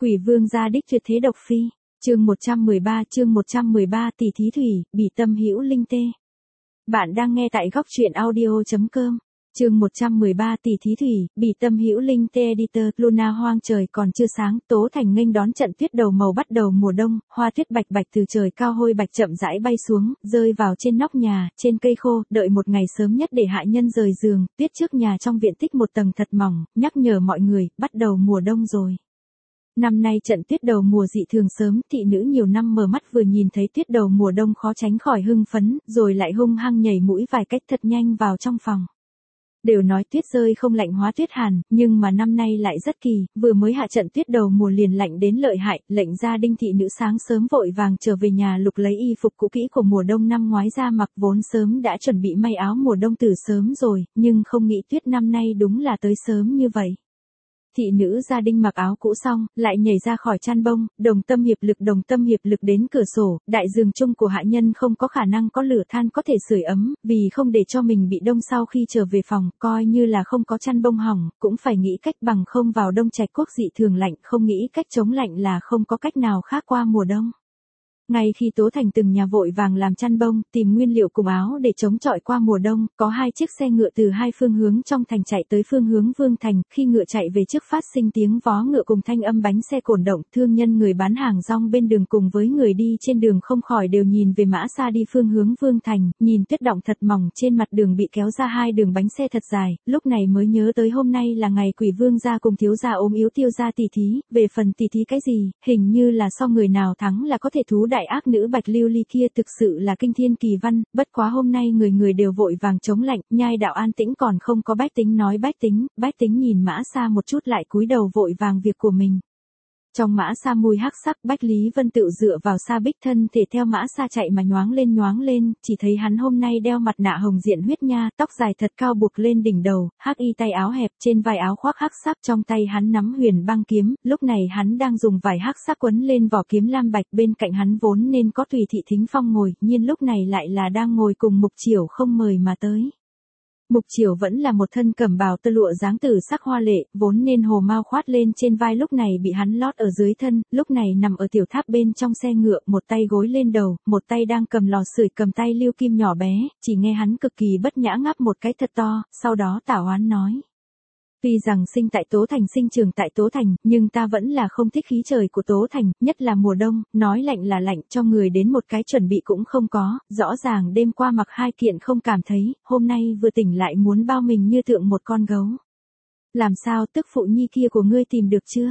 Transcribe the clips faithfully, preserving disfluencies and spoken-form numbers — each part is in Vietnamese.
Quỷ vương gia đích tuyệt thế độc phi, chương một trăm mười ba chương một trăm mười ba tỷ thí thủy, bỉ tâm hữu linh tê. Bạn đang nghe tại góc truyện audio.com, chương một trăm mười ba tỷ thí thủy, bỉ tâm hữu linh tê editor. Luna hoang trời còn chưa sáng, Tố Thành nghênh đón trận tuyết đầu màu bắt đầu mùa đông, hoa tuyết bạch bạch từ trời cao hôi bạch chậm rãi bay xuống, rơi vào trên nóc nhà, trên cây khô, đợi một ngày sớm nhất để hạ nhân rời giường, tuyết trước nhà trong viện tích một tầng thật mỏng, nhắc nhở mọi người, bắt đầu mùa đông rồi. Năm nay trận tuyết đầu mùa dị thường sớm, thị nữ nhiều năm mở mắt vừa nhìn thấy tuyết đầu mùa đông khó tránh khỏi hưng phấn, rồi lại hung hăng nhảy mũi vài cách thật nhanh vào trong phòng. Đều nói tuyết rơi không lạnh hóa tuyết hàn, nhưng mà năm nay lại rất kỳ, vừa mới hạ trận tuyết đầu mùa liền lạnh đến lợi hại, lệnh gia Đinh thị nữ sáng sớm vội vàng trở về nhà lục lấy y phục cũ kỹ của mùa đông năm ngoái ra mặc, vốn sớm đã chuẩn bị may áo mùa đông từ sớm rồi, nhưng không nghĩ tuyết năm nay đúng là tới sớm như vậy. Thị nữ gia Đinh mặc áo cũ xong, lại nhảy ra khỏi chăn bông, đồng tâm hiệp lực đồng tâm hiệp lực đến cửa sổ, đại giường chung của hạ nhân không có khả năng có lửa than có thể sưởi ấm, vì không để cho mình bị đông sau khi trở về phòng, coi như là không có chăn bông hỏng, cũng phải nghĩ cách bằng không vào đông trạch quốc dị thường lạnh, không nghĩ cách chống lạnh là không có cách nào khác qua mùa đông. Ngay khi Tố Thành từng nhà vội vàng làm chăn bông, tìm nguyên liệu cùng áo để chống chọi qua mùa đông, có hai chiếc xe ngựa từ hai phương hướng trong thành chạy tới phương hướng Vương Thành, khi ngựa chạy về trước phát sinh tiếng vó ngựa cùng thanh âm bánh xe cổn động, thương nhân người bán hàng rong bên đường cùng với người đi trên đường không khỏi đều nhìn về mã xa đi phương hướng Vương Thành, nhìn tuyết động thật mỏng trên mặt đường bị kéo ra hai đường bánh xe thật dài, lúc này mới nhớ tới hôm nay là ngày Quỷ Vương gia cùng thiếu gia ốm yếu tiêu gia tỷ thí, về phần tỷ thí cái gì, hình như là so người nào thắng là có thể thú đại ác nữ Bạch Lưu Ly kia, thực sự là kinh thiên kỳ văn, bất quá hôm nay người người đều vội vàng chống lạnh, nhai đạo an tĩnh còn không có Bách Tính nói Bách Tính, Bách Tính nhìn Mã Sa một chút lại cúi đầu vội vàng việc của mình. Trong Mã Sa mùi hắc sắc, Bách Lý Vân Tựu dựa vào Sa Bích thân thể theo Mã Sa chạy mà nhoáng lên nhoáng lên, chỉ thấy hắn hôm nay đeo mặt nạ hồng diện huyết nha, tóc dài thật cao buộc lên đỉnh đầu, hắc y tay áo hẹp, trên vai áo khoác hắc sắc, trong tay hắn nắm huyền băng kiếm, lúc này hắn đang dùng vải hắc sắc quấn lên vỏ kiếm lam bạch, bên cạnh hắn vốn nên có Tùy Thị Thính Phong ngồi, nhiên lúc này lại là đang ngồi cùng Mục Chiểu không mời mà tới. Mục Chiểu vẫn là một thân cẩm bào tơ lụa dáng tử sắc hoa lệ, vốn nên hồ mao khoát lên trên vai lúc này bị hắn lót ở dưới thân, lúc này nằm ở tiểu tháp bên trong xe ngựa, một tay gối lên đầu, một tay đang cầm lò sưởi cầm tay liêu kim nhỏ bé, chỉ nghe hắn cực kỳ bất nhã ngáp một cái thật to, sau đó tả oán nói. Tuy rằng sinh tại Tố Thành sinh trưởng tại Tố Thành, nhưng ta vẫn là không thích khí trời của Tố Thành, nhất là mùa đông, nói lạnh là lạnh, cho người đến một cái chuẩn bị cũng không có, rõ ràng đêm qua mặc hai kiện không cảm thấy, hôm nay vừa tỉnh lại muốn bao mình như tượng một con gấu. Làm sao tức phụ nhi kia của ngươi tìm được chưa?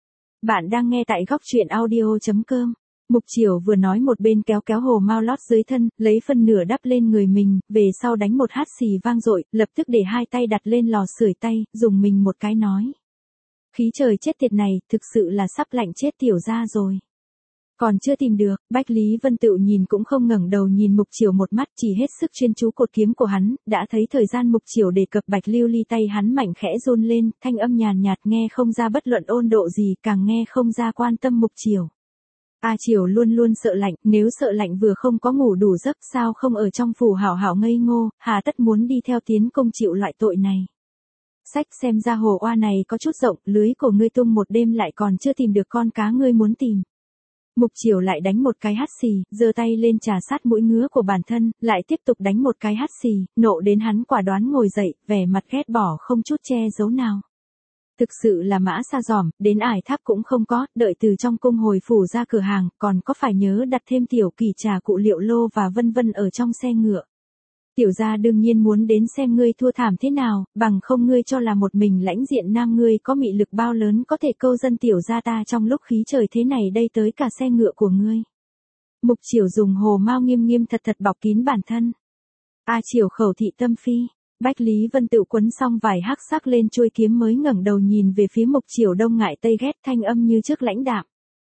Bạn đang nghe tại góc truyện audio.com. Mục Chiểu vừa nói một bên kéo kéo hồ mao lót dưới thân, lấy phân nửa đắp lên người mình, về sau đánh một hát xì vang dội, lập tức để hai tay đặt lên lò sưởi tay, dùng mình một cái nói. Khí trời chết tiệt này, thực sự là sắp lạnh chết tiểu gia rồi. Còn chưa tìm được, Bách Lý Vân Tựu nhìn cũng không ngẩng đầu nhìn Mục Chiểu một mắt, chỉ hết sức chuyên chú cột kiếm của hắn, đã thấy thời gian Mục Chiểu đề cập Bạch Lưu Ly tay hắn mạnh khẽ run lên, thanh âm nhàn nhạt nghe không ra bất luận ôn độ gì, càng nghe không ra quan tâm Mục Chiểu. A Chiểu luôn luôn sợ lạnh, nếu sợ lạnh vừa không có ngủ đủ giấc sao không ở trong phủ hảo hảo ngây ngô, hà tất muốn đi theo tiến công chịu loại tội này. Sách xem ra hồ oa này có chút rộng, lưới của ngươi tung một đêm lại còn chưa tìm được con cá ngươi muốn tìm. Mục Chiểu lại đánh một cái hắt xì, giơ tay lên trà sát mũi ngứa của bản thân, lại tiếp tục đánh một cái hắt xì, nộ đến hắn quả đoán ngồi dậy, vẻ mặt ghét bỏ không chút che giấu nào. Thực sự là Mã Sa giỏm, đến ải tháp cũng không có, đợi từ trong cung hồi phủ ra cửa hàng, còn có phải nhớ đặt thêm tiểu kỳ trà cụ liệu lô và vân vân ở trong xe ngựa. Tiểu gia đương nhiên muốn đến xem ngươi thua thảm thế nào, bằng không ngươi cho là một mình lãnh diện nam ngươi có mị lực bao lớn có thể câu dân tiểu gia ta trong lúc khí trời thế này đây tới cả xe ngựa của ngươi. Mục Chiểu dùng hồ mao nghiêm nghiêm thật thật bọc kín bản thân. A Chiểu khẩu thị tâm phi. Bách Lý Vân Tựu quấn xong vải hắc sắc lên chuôi kiếm mới ngẩng đầu nhìn về phía Mục Chiểu đông ngại tây ghét, thanh âm như trước lãnh đạm.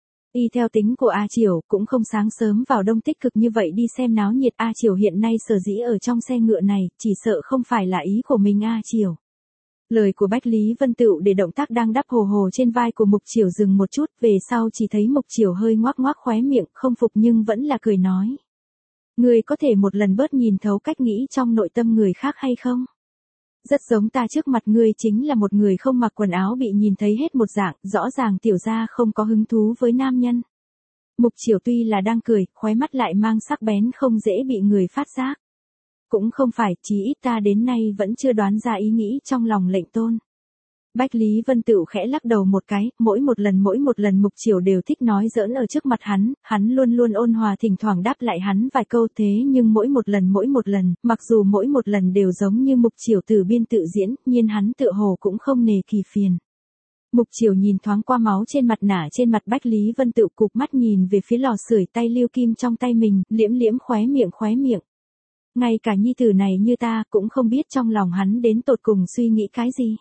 Y theo tính của A Chiểu, cũng không sáng sớm vào đông tích cực như vậy đi xem náo nhiệt. A Chiểu hiện nay sở dĩ ở trong xe ngựa này, chỉ sợ không phải là ý của mình A Chiểu. Lời của Bách Lý Vân Tựu để động tác đang đắp hồ hồ trên vai của Mục Chiểu dừng một chút, về sau chỉ thấy Mục Chiểu hơi ngoác ngoác khóe miệng, không phục nhưng vẫn là cười nói. Ngươi có thể một lần bớt nhìn thấu cách nghĩ trong nội tâm người khác hay không? Rất giống ta trước mặt ngươi chính là một người không mặc quần áo bị nhìn thấy hết một dạng, rõ ràng tiểu gia không có hứng thú với nam nhân. Mục Chiểu tuy là đang cười, khóe mắt lại mang sắc bén không dễ bị người phát giác. Cũng không phải, chí ít ta đến nay vẫn chưa đoán ra ý nghĩ trong lòng lệnh tôn. Bách Lý Vân Tựu khẽ lắc đầu một cái, mỗi một lần mỗi một lần Mục Chiểu đều thích nói giỡn ở trước mặt hắn, hắn luôn luôn ôn hòa thỉnh thoảng đáp lại hắn vài câu thế nhưng mỗi một lần mỗi một lần, mặc dù mỗi một lần đều giống như Mục Chiểu tự biên tự diễn, nhưng hắn tựa hồ cũng không nề kỳ phiền. Mục Chiểu nhìn thoáng qua máu trên mặt nả trên mặt Bách Lý Vân Tựu cụp mắt nhìn về phía lò sưởi tay lưu kim trong tay mình, liễm liễm khóe miệng khóe miệng. Ngay cả nhi tử này như ta cũng không biết trong lòng hắn đến tột cùng suy nghĩ cái gì.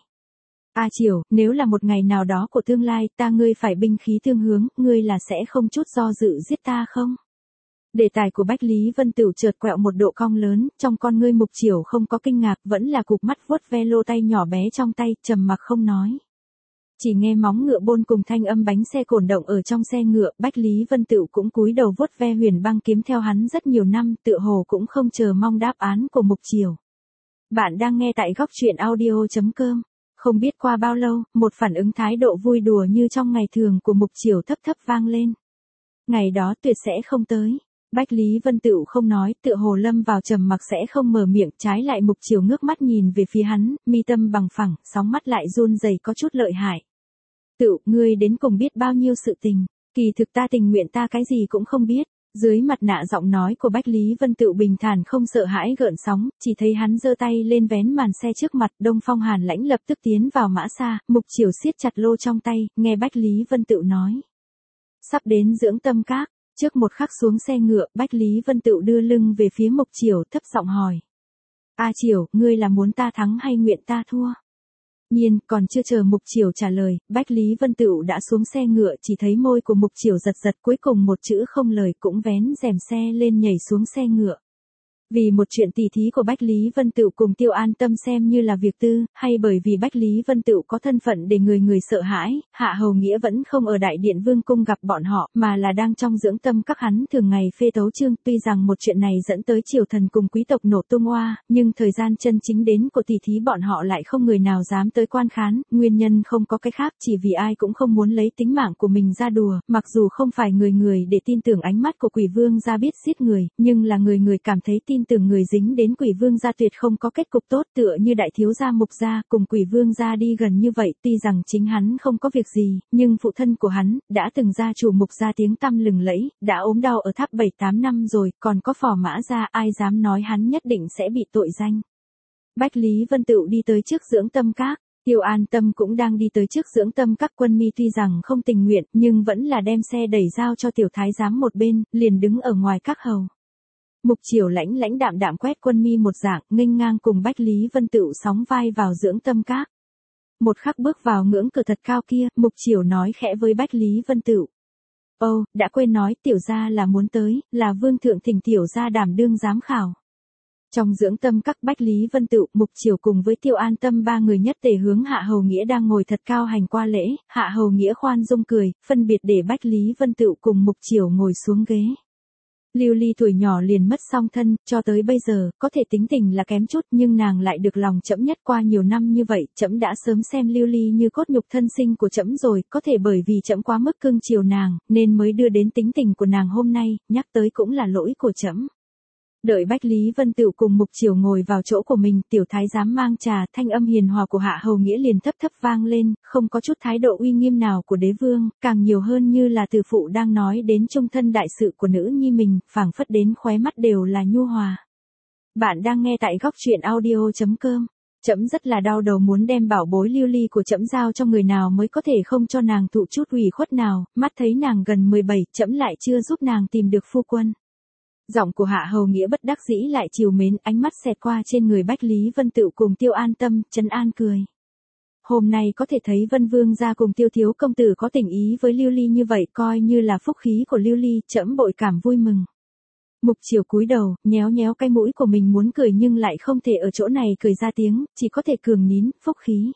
A Chiểu, nếu là một ngày nào đó của tương lai ta ngươi phải binh khí tương hướng, ngươi là sẽ không chút do dự giết ta không? Đề tài của Bách Lý Vân Tửu chợt quẹo một độ cong lớn, trong con ngươi Mục Chiểu không có kinh ngạc, vẫn là cụp mắt vuốt ve lô tay nhỏ bé trong tay, trầm mặc không nói. Chỉ nghe móng ngựa bôn cùng thanh âm bánh xe cổn động ở trong xe ngựa, Bách Lý Vân Tửu cũng cúi đầu vuốt ve huyền băng kiếm theo hắn rất nhiều năm, tựa hồ cũng không chờ mong đáp án của Mục Chiểu. Bạn đang nghe tại góc truyện audio chấm com. Không biết qua bao lâu, một phản ứng thái độ vui đùa như trong ngày thường của Mục Chiểu thấp thấp vang lên. Ngày đó tuyệt sẽ không tới. Bách Lý Vân Tửu không nói, tựa hồ lâm vào trầm mặc sẽ không mở miệng, trái lại Mục Chiểu ngước mắt nhìn về phía hắn, mi tâm bằng phẳng, sóng mắt lại run rẩy có chút lợi hại. Tửu, ngươi đến cùng biết bao nhiêu sự tình, kỳ thực ta tình nguyện ta cái gì cũng không biết. Dưới mặt nạ giọng nói của Bách Lý Vân Tửu bình thản không sợ hãi gợn sóng, chỉ thấy hắn giơ tay lên vén màn xe trước mặt, Đông Phong Hàn Lãnh lập tức tiến vào mã xa, Mục Chiểu siết chặt lô trong tay, nghe Bách Lý Vân Tửu nói. Sắp đến Dưỡng Tâm Các, trước một khắc xuống xe ngựa, Bách Lý Vân Tửu đưa lưng về phía Mục Chiểu thấp giọng hỏi. A Chiểu, ngươi là muốn ta thắng hay nguyện ta thua? Nhiên, còn chưa chờ Mục Chiểu trả lời, Bách Lý Vân Tửu đã xuống xe ngựa, chỉ thấy môi của Mục Chiểu giật giật, cuối cùng một chữ không lời cũng vén rèm xe lên nhảy xuống xe ngựa. Vì một chuyện tỉ thí của Bách Lý Vân Tửu cùng Tiêu An Tâm xem như là việc tư, hay bởi vì Bách Lý Vân Tửu có thân phận để người người sợ hãi, Hạ Hầu Nghĩa vẫn không ở Đại Điện Vương cung gặp bọn họ, mà là đang trong Dưỡng Tâm Các hắn thường ngày phê tấu chương, tuy rằng một chuyện này dẫn tới triều thần cùng quý tộc nổ tung oa, nhưng thời gian chân chính đến của tỉ thí bọn họ lại không người nào dám tới quan khán, nguyên nhân không có cái khác, chỉ vì ai cũng không muốn lấy tính mạng của mình ra đùa, mặc dù không phải người người để tin tưởng ánh mắt của Quỷ Vương gia biết giết người, nhưng là người người cảm thấy tin tưởng người dính đến Quỷ Vương gia tuyệt không có kết cục tốt, tựa như đại thiếu gia Mục gia cùng Quỷ Vương gia đi gần như vậy, tuy rằng chính hắn không có việc gì, nhưng phụ thân của hắn đã từng gia chủ Mục gia tiếng tăm lừng lẫy, đã ốm đau ở tháp bảy tám năm rồi, còn có Phò Mã gia, ai dám nói hắn nhất định sẽ bị tội danh. Bách Lý Vân Tửu đi tới trước Dưỡng Tâm Các, Tiêu An Tâm cũng đang đi tới trước Dưỡng Tâm Các, Quân Mi tuy rằng không tình nguyện, nhưng vẫn là đem xe đẩy giao cho tiểu thái giám một bên, liền đứng ở ngoài các hầu. Mục Chiểu lãnh lãnh đạm đạm quét Quân Mi một dạng, nghênh ngang cùng Bách Lý Vân Tửu sóng vai vào Dưỡng Tâm Các. Một khắc bước vào ngưỡng cửa thật cao kia, Mục Chiểu nói khẽ với Bách Lý Vân Tửu. Ồ, đã quên nói, tiểu gia là muốn tới, là vương thượng thỉnh tiểu gia đảm đương giám khảo. Trong Dưỡng Tâm Các, Bách Lý Vân Tửu, Mục Chiểu cùng với Tiêu An Tâm ba người nhất tề hướng Hạ Hầu Nghĩa đang ngồi thật cao hành qua lễ, Hạ Hầu Nghĩa khoan dung cười, phân biệt để Bách Lý Vân Tửu cùng Mục Chiểu ngồi xuống ghế. Lưu Ly tuổi nhỏ liền mất song thân, cho tới bây giờ, có thể tính tình là kém chút, nhưng nàng lại được lòng trẫm nhất qua nhiều năm như vậy, trẫm đã sớm xem Lưu Ly như cốt nhục thân sinh của trẫm rồi, có thể bởi vì trẫm quá mức cưng chiều nàng, nên mới đưa đến tính tình của nàng hôm nay, nhắc tới cũng là lỗi của trẫm. Đợi Bách Lý Vân Tửu cùng Mục Chiểu ngồi vào chỗ của mình, tiểu thái giám mang trà, thanh âm hiền hòa của Hạ Hầu Nghĩa liền thấp thấp vang lên, không có chút thái độ uy nghiêm nào của đế vương, càng nhiều hơn như là từ phụ đang nói đến trung thân đại sự của nữ nhi mình, phảng phất đến khóe mắt đều là nhu hòa. Bạn đang nghe tại góc truyện audio chấm com. Trẫm rất là đau đầu muốn đem bảo bối Lưu Ly của trẫm giao cho người nào mới có thể không cho nàng thụ chút ủy khuất nào, mắt thấy nàng gần mười bảy, trẫm lại chưa giúp nàng tìm được phu quân. Giọng của Hạ Hầu Nghĩa bất đắc dĩ lại chiều mến, ánh mắt xẹt qua trên người Bách Lý Vân Tửu cùng Tiêu An Tâm, trấn an cười. Hôm nay có thể thấy Vân Vương gia cùng Tiêu thiếu công tử có tình ý với Lưu Ly như vậy, coi như là phúc khí của Lưu Ly, trẫm bội cảm vui mừng. Mục Chiểu cúi đầu, nhéo nhéo cái mũi của mình muốn cười nhưng lại không thể ở chỗ này cười ra tiếng, chỉ có thể cường nín, phúc khí.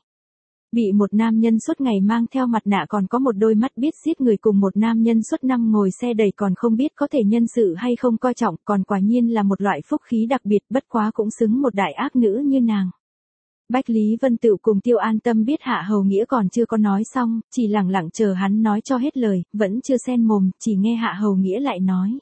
Bị một nam nhân suốt ngày mang theo mặt nạ còn có một đôi mắt biết giết người cùng một nam nhân suốt năm ngồi xe đẩy còn không biết có thể nhân sự hay không coi trọng, còn quả nhiên là một loại phúc khí đặc biệt, bất quá cũng xứng một đại ác nữ như nàng. Bách Lý Vân Tựu cùng Tiêu An Tâm biết Hạ Hầu Nghĩa còn chưa có nói xong, chỉ lẳng lặng chờ hắn nói cho hết lời, vẫn chưa xen mồm, chỉ nghe Hạ Hầu Nghĩa lại nói.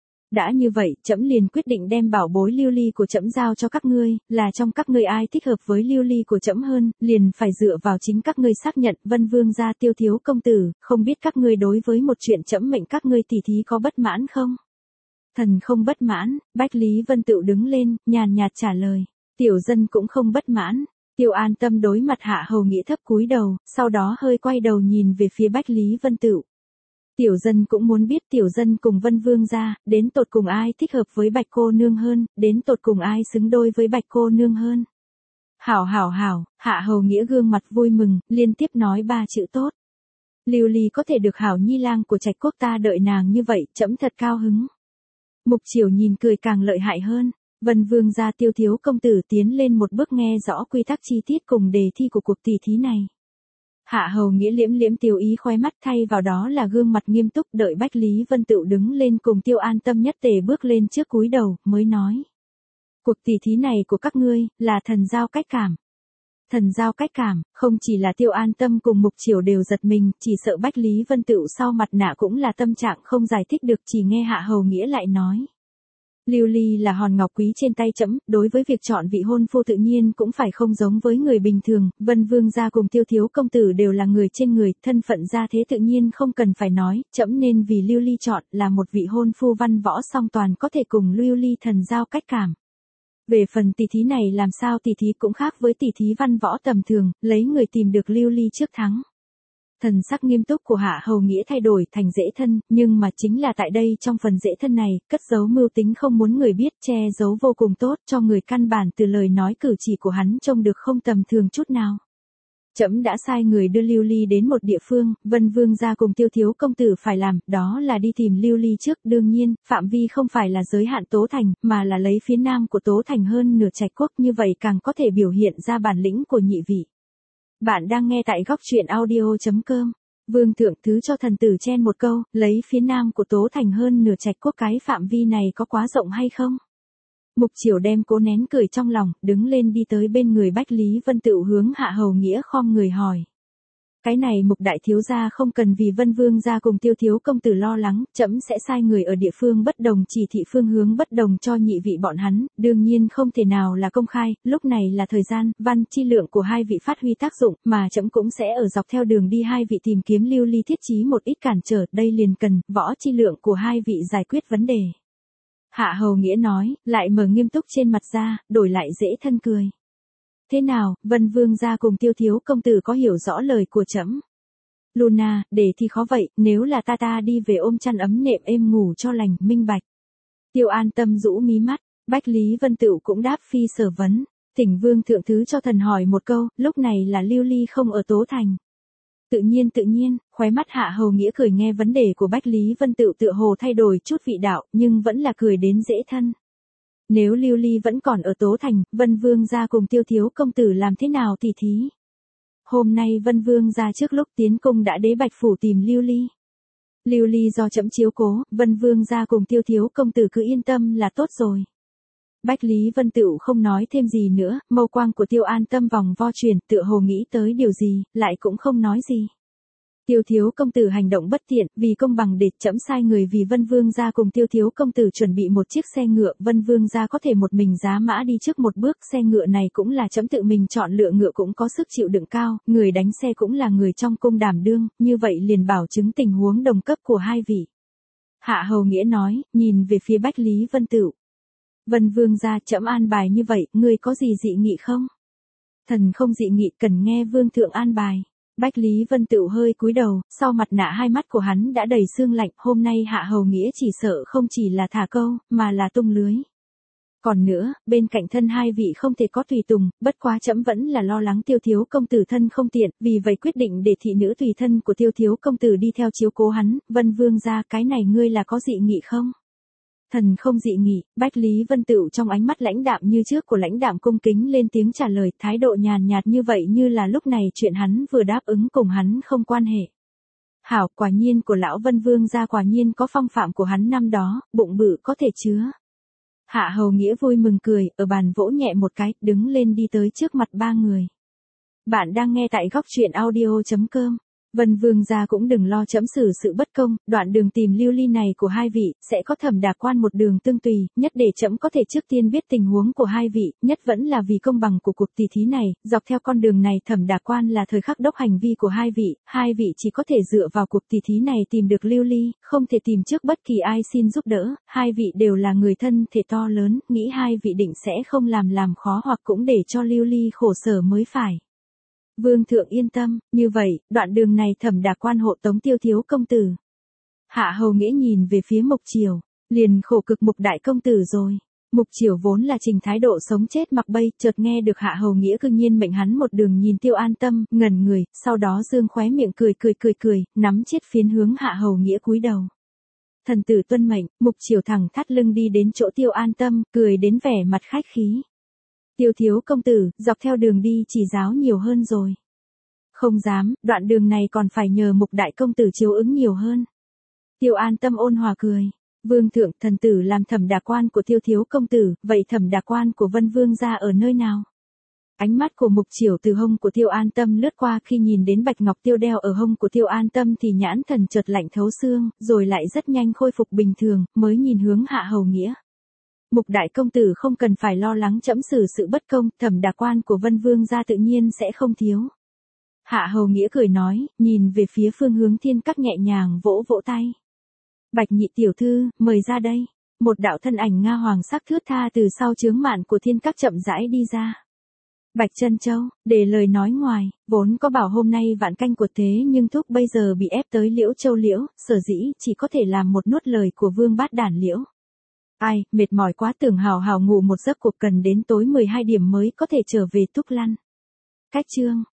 Đã như vậy, trẫm liền quyết định đem bảo bối lưu ly của trẫm giao cho các ngươi, là trong các ngươi ai thích hợp với lưu ly của trẫm hơn, liền phải dựa vào chính các ngươi xác nhận. Vân Vương gia Tiêu thiếu công tử, không biết các ngươi đối với một chuyện trẫm mệnh các ngươi tỉ thí có bất mãn không? Thần không bất mãn. Bách Lý Vân Tựu đứng lên, nhàn nhạt trả lời. Tiểu dân cũng không bất mãn. Tiêu An Tâm đối mặt Hạ Hầu Nghĩa thấp cúi đầu, sau đó hơi quay đầu nhìn về phía Bách Lý Vân Tựu. Tiểu dân cũng muốn biết tiểu dân cùng Vân Vương gia, đến tột cùng ai thích hợp với Bạch cô nương hơn, đến tột cùng ai xứng đôi với Bạch cô nương hơn. Hảo hảo hảo, Hạ Hầu Nghĩa gương mặt vui mừng, liên tiếp nói ba chữ tốt. Lưu Ly có thể được hảo nhi lang của Trạch quốc ta đợi nàng như vậy, trẫm thật cao hứng. Mục Chiểu nhìn cười càng lợi hại hơn. Vân Vương gia Tiêu thiếu công tử tiến lên một bước nghe rõ quy tắc chi tiết cùng đề thi của cuộc tỷ thí này. Hạ Hầu Nghĩa liễm liễm tiêu ý khóe mắt, thay vào đó là gương mặt nghiêm túc, đợi Bách Lý Vân Tựu đứng lên cùng Tiêu An Tâm nhất tề bước lên trước cúi đầu, mới nói. Cuộc tỷ thí này của các ngươi, là thần giao cách cảm. Thần giao cách cảm, không chỉ là Tiêu An Tâm cùng Mục Chiểu đều giật mình, chỉ sợ Bách Lý Vân Tựu sau mặt nạ cũng là tâm trạng không giải thích được, chỉ nghe Hạ Hầu Nghĩa lại nói. Lưu ly là hòn ngọc quý trên tay trẫm, đối với việc chọn vị hôn phu tự nhiên cũng phải không giống với người bình thường. Vân Vương gia cùng Tiêu thiếu công tử đều là người trên người, thân phận gia thế tự nhiên không cần phải nói, trẫm nên vì Lưu ly chọn là một vị hôn phu văn võ song toàn có thể cùng Lưu ly thần giao cách cảm. Về phần tỷ thí này làm sao tỷ thí cũng khác với tỷ thí văn võ tầm thường, lấy người tìm được Lưu ly trước thắng. Thần sắc nghiêm túc của Hạ Hầu Nghĩa thay đổi thành dễ thân, nhưng mà chính là tại đây trong phần dễ thân này, cất giấu mưu tính không muốn người biết, che giấu vô cùng tốt cho người căn bản từ lời nói cử chỉ của hắn trông được không tầm thường chút nào. Trẫm đã sai người đưa Lưu Ly đến một địa phương, Vân Vương gia cùng Tiêu thiếu công tử phải làm, đó là đi tìm Lưu Ly trước, đương nhiên, phạm vi không phải là giới hạn Tố Thành, mà là lấy phía nam của Tố Thành hơn nửa Trạch quốc, như vậy càng có thể biểu hiện ra bản lĩnh của nhị vị. Bạn đang nghe tại góc truyện audio chấm com. Vương thượng thứ cho thần tử chen một câu, lấy phía nam của Tố Thành hơn nửa Trạch quốc, cái phạm vi này có quá rộng hay không? Mục Chiểu đem cố nén cười trong lòng, đứng lên đi tới bên người Bách Lý Vân Tựu hướng Hạ Hầu Nghĩa khom người hỏi. Cái này Mục đại thiếu gia không cần vì Vân Vương gia cùng Tiêu thiếu công tử lo lắng, trẫm sẽ sai người ở địa phương bất đồng chỉ thị phương hướng bất đồng cho nhị vị bọn hắn, đương nhiên không thể nào là công khai, lúc này là thời gian, văn chi lượng của hai vị phát huy tác dụng, mà trẫm cũng sẽ ở dọc theo đường đi hai vị tìm kiếm Lưu Ly thiết trí một ít cản trở, đây liền cần võ chi lượng của hai vị giải quyết vấn đề. Hạ Hầu Nghĩa nói, lại mở nghiêm túc trên mặt ra, đổi lại dễ thân cười. Thế nào, Vân Vương gia cùng Tiêu thiếu công tử có hiểu rõ lời của trẫm? Luna, để thì khó vậy, nếu là ta ta đi về ôm chăn ấm nệm êm ngủ cho lành, minh bạch. Tiêu An Tâm rũ mí mắt, Bách Lý Vân Tựu cũng đáp phi sở vấn. Thỉnh Vương thượng thứ cho thần hỏi một câu, lúc này là Lưu Ly không ở Tố Thành. Tự nhiên tự nhiên, khóe mắt Hạ Hầu Nghĩa cười nghe vấn đề của Bách Lý Vân Tựu tựa hồ thay đổi chút vị đạo, nhưng vẫn là cười đến dễ thân. Nếu Lưu Ly vẫn còn ở Tố Thành, Vân Vương gia cùng Tiêu thiếu công tử làm thế nào tỉ thí? Hôm nay Vân Vương gia trước lúc tiến cung đã đế Bạch phủ tìm Lưu Ly. Lưu Ly do trẫm chiếu cố, Vân Vương gia cùng Tiêu thiếu công tử cứ yên tâm là tốt rồi. Bách Lý Vân Tựu không nói thêm gì nữa, mâu quang của Tiêu An Tâm vòng vo chuyển, tựa hồ nghĩ tới điều gì, lại cũng không nói gì. Tiêu thiếu công tử hành động bất tiện, vì công bằng để trẫm sai người vì Vân Vương gia cùng Tiêu thiếu công tử chuẩn bị một chiếc xe ngựa, Vân Vương gia có thể một mình giá mã đi trước một bước, xe ngựa này cũng là trẫm tự mình chọn lựa, ngựa cũng có sức chịu đựng cao, người đánh xe cũng là người trong cung đảm đương, như vậy liền bảo chứng tình huống đồng cấp của hai vị. Hạ Hầu Nghĩa nói, nhìn về phía Bách Lý Vân Tựu. Vân Vương gia trẫm an bài như vậy, ngươi có gì dị nghị không? Thần không dị nghị, cần nghe Vương thượng an bài. Bách Lý Vân Tựu hơi cúi đầu, sau mặt nạ hai mắt của hắn đã đầy sương lạnh, hôm nay Hạ Hầu Nghĩa chỉ sợ không chỉ là thả câu, mà là tung lưới. Còn nữa, bên cạnh thân hai vị không thể có tùy tùng, bất quá trẫm vẫn là lo lắng Tiêu thiếu công tử thân không tiện, vì vậy quyết định để thị nữ tùy thân của Tiêu thiếu công tử đi theo chiếu cố hắn. Vân Vương gia, cái này ngươi là có dị nghị không? Thần không dị nghị. Bách Lý Vân Tựu trong ánh mắt lãnh đạm như trước của lãnh đạm cung kính lên tiếng trả lời, thái độ nhàn nhạt như vậy như là lúc này chuyện hắn vừa đáp ứng cùng hắn không quan hệ. Hảo, quả nhiên của lão Vân Vương gia quả nhiên có phong phạm của hắn năm đó, bụng bự có thể chứa. Hạ Hầu Nghĩa vui mừng cười, ở bàn vỗ nhẹ một cái, đứng lên đi tới trước mặt ba người. Bạn đang nghe tại góc truyện audio.com. Vân Vương gia cũng đừng lo trẫm xử sự bất công, đoạn đường tìm lưu ly này của hai vị, sẽ có Thẩm Đà Quan một đường tương tùy, nhất để trẫm có thể trước tiên biết tình huống của hai vị, nhất vẫn là vì công bằng của cuộc tỷ thí này, dọc theo con đường này Thẩm Đà Quan là thời khắc đốc hành vi của hai vị, hai vị chỉ có thể dựa vào cuộc tỷ thí này tìm được lưu ly, không thể tìm trước bất kỳ ai xin giúp đỡ, hai vị đều là người thân thể to lớn, nghĩ hai vị định sẽ không làm làm khó hoặc cũng để cho lưu ly khổ sở mới phải. Vương thượng yên tâm, như vậy, đoạn đường này Thẩm Đà Quan hộ tống Tiêu thiếu công tử. Hạ Hầu Nghĩa nhìn về phía Mục Triều, liền khổ cực Mục đại công tử rồi. Mục Triều vốn là trình thái độ sống chết mặc bay, chợt nghe được Hạ Hầu Nghĩa cư nhiên mệnh hắn một đường nhìn Tiêu an tâm, ngẩn người, sau đó dương khóe miệng cười cười cười cười, nắm chiết phiến hướng Hạ Hầu Nghĩa cúi đầu. Thần tử tuân mệnh, Mục Triều thẳng thắt lưng đi đến chỗ Tiêu an tâm, cười đến vẻ mặt khách khí. Tiêu thiếu công tử, dọc theo đường đi chỉ giáo nhiều hơn rồi. Không dám, đoạn đường này còn phải nhờ Mục đại công tử chiếu ứng nhiều hơn. Tiêu an tâm ôn hòa cười. Vương thượng, thần tử làm Thẩm Đà Quan của Tiêu thiếu công tử, vậy Thẩm Đà Quan của Vân Vương gia ở nơi nào? Ánh mắt của Mục Triều từ hông của Tiêu an tâm lướt qua, khi nhìn đến bạch ngọc tiêu đeo ở hông của Tiêu an tâm thì nhãn thần chợt lạnh thấu xương, rồi lại rất nhanh khôi phục bình thường, mới nhìn hướng Hạ Hầu Nghĩa. Mục đại công tử không cần phải lo lắng trẫm xử sự bất công, Thẩm Đà Quan của Vân Vương gia tự nhiên sẽ không thiếu. Hạ Hầu Nghĩa cười nói, nhìn về phía phương hướng Thiên Các nhẹ nhàng vỗ vỗ tay. Bạch nhị tiểu thư, mời ra đây. Một đạo thân ảnh nga hoàng sắc thướt tha từ sau chướng mạn của Thiên Các chậm rãi đi ra. Bạch Trân Châu, để lời nói ngoài, vốn có bảo hôm nay vạn canh của thế nhưng thúc bây giờ bị ép tới Liễu Châu Liễu, sở dĩ chỉ có thể làm một nuốt lời của Vương Bát Đản Liễu. Ai, mệt mỏi quá, tưởng hào hào ngủ một giấc cuộc cần đến tối mười hai điểm mới có thể trở về Túc Lăn. Cách chương